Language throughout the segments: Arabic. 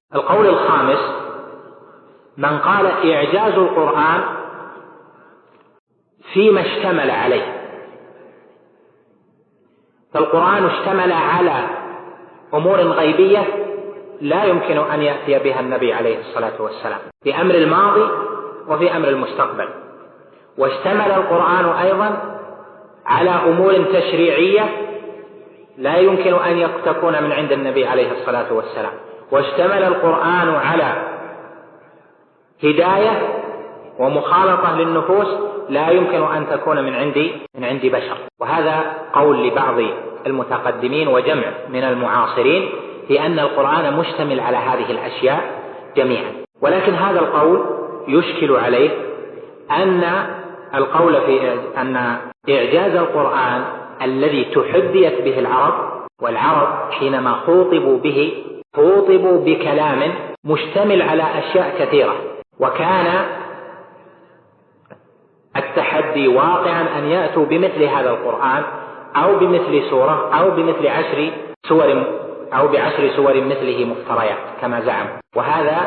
القول الخامس: من قال إعجاز القرآن فيما اشتمل عليه، فالقرآن اشتمل على أمور غيبية لا يمكن أن يأتي بها النبي عليه الصلاة والسلام، في أمر الماضي وفي أمر المستقبل. واشتمل القرآن أيضا على أمور تشريعية لا يمكن أن تكون من عند النبي عليه الصلاة والسلام. واشتمل القرآن على هداية ومخالطة للنفوس لا يمكن أن تكون من عند بشر. وهذا قول لبعض المتقدمين وجمع من المعاصرين في أن القرآن مشتمل على هذه الأشياء جميعا. ولكن هذا القول يشكل عليه أن القول في أن إعجاز القرآن الذي تحديت به العرب، والعرب حينما خوطبوا به خوطبوا بكلام مشتمل على أشياء كثيرة، وكان التحدي واقعا أن يأتوا بمثل هذا القرآن أو بمثل سورة أو بمثل 10 سور أو ب10 سور مثله مفتريات كما زعم. وهذا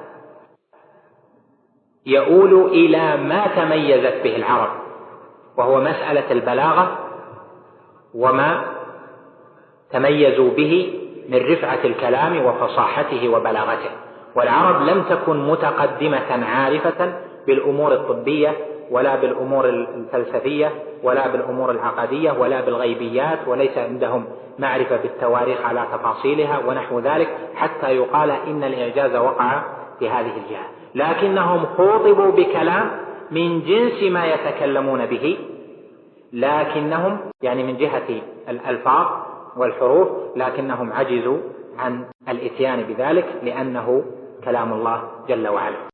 يؤول إلى ما تميزت به العرب، وهو مسألة البلاغة وما تميزوا به من رفعة الكلام وفصاحته وبلاغته. والعرب لم تكن متقدمة عارفة بالأمور الطبية ولا بالأمور الفلسفية ولا بالأمور العقدية ولا بالغيبيات، وليس عندهم معرفة بالتواريخ على تفاصيلها ونحو ذلك حتى يقال إن الإعجاز وقع في هذه الجهة. لكنهم خوطبوا بكلام من جنس ما يتكلمون به، لكنهم يعني من جهة الألفاظ والحروف، لكنهم عجزوا عن الإتيان بذلك لأنه كلام الله جل وعلا.